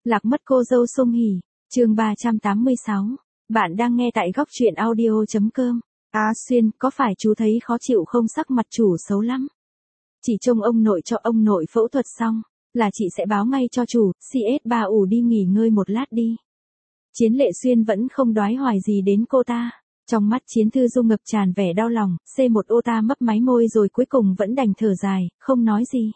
Lạc mất cô dâu Sung Hỉ, chương 386. Bạn đang nghe tại góc truyện audio.com. Xuyên, có phải chú thấy khó chịu không, sắc mặt chủ xấu lắm? Chỉ trông ông nội cho ông nội phẫu thuật xong, là chị sẽ báo ngay cho chủ, CS3 ủ đi nghỉ ngơi một lát đi. Chiến Lệ Xuyên vẫn không đoái hoài gì đến cô ta. Trong mắt Chiến Thư Du ngập tràn vẻ đau lòng, C1 ô ta mấp máy môi rồi cuối cùng vẫn đành thở dài, không nói gì.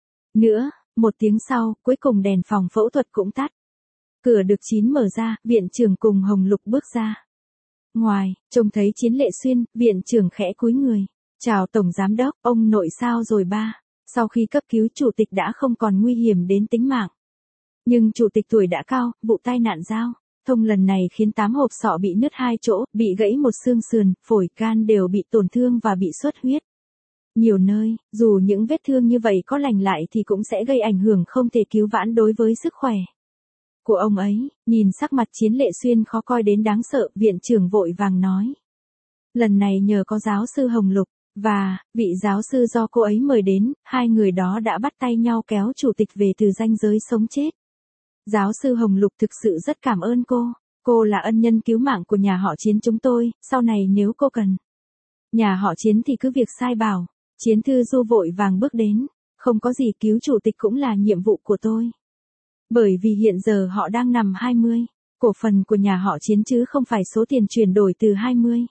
Nữa, một tiếng sau, cuối cùng đèn phòng phẫu thuật cũng tắt. Cửa được mở ra, viện trưởng cùng Hồng Lục bước ra. Ngoài, trông thấy Chiến Lệ Xuyên, viện trưởng khẽ cúi người. Chào Tổng Giám Đốc, ông nội sao rồi ba? Sau khi cấp cứu chủ tịch đã không còn nguy hiểm đến tính mạng. Nhưng chủ tịch tuổi đã cao, vụ tai nạn giao thông lần này khiến 8 hộp sọ bị nứt 2 chỗ, bị gãy một xương sườn, phổi, gan đều bị tổn thương và bị xuất huyết. Nhiều nơi, dù những vết thương như vậy có lành lại thì cũng sẽ gây ảnh hưởng không thể cứu vãn đối với sức khỏe của ông ấy. Nhìn sắc mặt Chiến Lệ Xuyên khó coi đến đáng sợ, viện trưởng vội vàng nói. Lần này nhờ có giáo sư Hồng Lục, và vị giáo sư do cô ấy mời đến, hai người đó đã bắt tay nhau kéo chủ tịch về từ ranh giới sống chết. Giáo sư Hồng Lục thực sự rất cảm ơn cô là ân nhân cứu mạng của nhà họ Chiến chúng tôi, sau này nếu cô cần nhà họ Chiến thì cứ việc sai bảo. Chiến Thư Du vội vàng bước đến, không có gì, cứu chủ tịch cũng là nhiệm vụ của tôi. Bởi vì hiện giờ họ đang nằm 20 cổ phần của nhà họ Chiến chứ không phải số tiền chuyển đổi từ 20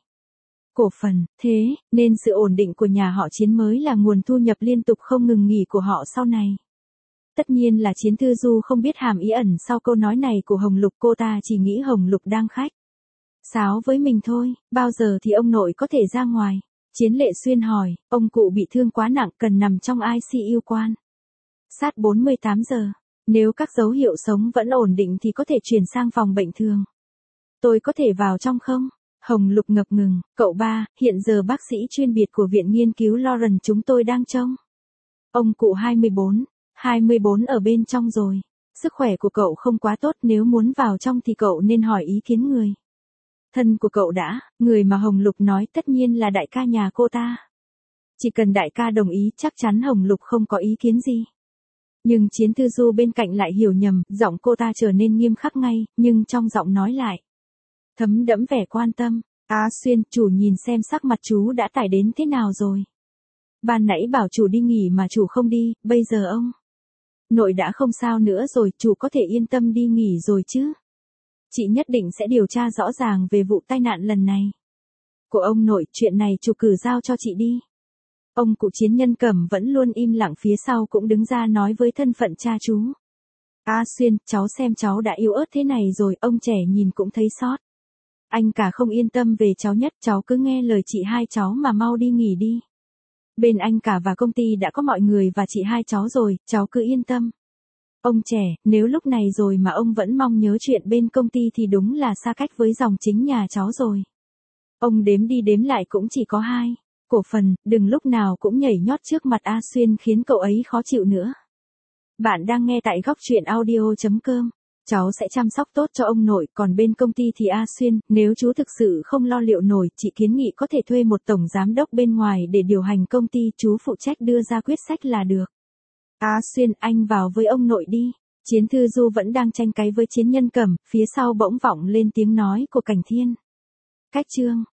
cổ phần, thế nên sự ổn định của nhà họ Chiến mới là nguồn thu nhập liên tục không ngừng nghỉ của họ sau này. Tất nhiên là Chiến Thư Du không biết hàm ý ẩn sau câu nói này của Hồng Lục, cô ta chỉ nghĩ Hồng Lục đang khách sáo với mình thôi. Bao giờ thì ông nội có thể ra ngoài? Chiến Lệ Xuyên hỏi, ông cụ bị thương quá nặng cần nằm trong ICU quan sát 48 giờ. Nếu các dấu hiệu sống vẫn ổn định thì có thể chuyển sang phòng bệnh thường. Tôi có thể vào trong không? Hồng Lục ngập ngừng, cậu ba, hiện giờ bác sĩ chuyên biệt của Viện Nghiên cứu Lawrence chúng tôi đang trông ông cụ 24 ở bên trong rồi. Sức khỏe của cậu không quá tốt, nếu muốn vào trong thì cậu nên hỏi ý kiến người thân của cậu đã. Người mà Hồng Lục nói tất nhiên là đại ca nhà cô ta. Chỉ cần đại ca đồng ý chắc chắn Hồng Lục không có ý kiến gì. Nhưng Chiến Thư Du bên cạnh lại hiểu nhầm, giọng cô ta trở nên nghiêm khắc ngay, nhưng trong giọng nói lại thấm đẫm vẻ quan tâm. Xuyên, chủ nhìn xem sắc mặt chú đã tải đến thế nào rồi. Ban nãy bảo chủ đi nghỉ mà chủ không đi, bây giờ ông nội đã không sao nữa rồi, chủ có thể yên tâm đi nghỉ rồi chứ. Chị nhất định sẽ điều tra rõ ràng về vụ tai nạn lần này của ông nội, chuyện này chủ cử giao cho chị đi. Ông cụ Chiến Nhân Cẩm vẫn luôn im lặng phía sau cũng đứng ra nói với thân phận cha chú. Xuyên, cháu xem cháu đã yếu ớt thế này rồi, ông trẻ nhìn cũng thấy xót. Anh cả không yên tâm về cháu nhất, cháu cứ nghe lời chị hai cháu mà mau đi nghỉ đi. Bên anh cả và công ty đã có mọi người và chị hai cháu rồi, cháu cứ yên tâm. Ông trẻ, nếu lúc này rồi mà ông vẫn mong nhớ chuyện bên công ty thì đúng là xa cách với dòng chính nhà cháu rồi. Ông đếm đi đếm lại cũng chỉ có 2 cổ phần, đừng lúc nào cũng nhảy nhót trước mặt Xuyên khiến cậu ấy khó chịu nữa. Bạn đang nghe tại góc truyện audio.com. Cháu sẽ chăm sóc tốt cho ông nội, còn bên công ty thì Xuyên, nếu chú thực sự không lo liệu nổi, chị kiến nghị có thể thuê một tổng giám đốc bên ngoài để điều hành công ty, chú phụ trách đưa ra quyết sách là được. Xuyên, anh vào với ông nội đi. Chiến Thư Du vẫn đang tranh cáy với Chiến Nhân Cẩm, phía sau bỗng vọng lên tiếng nói của Cảnh Thiên. Cách chương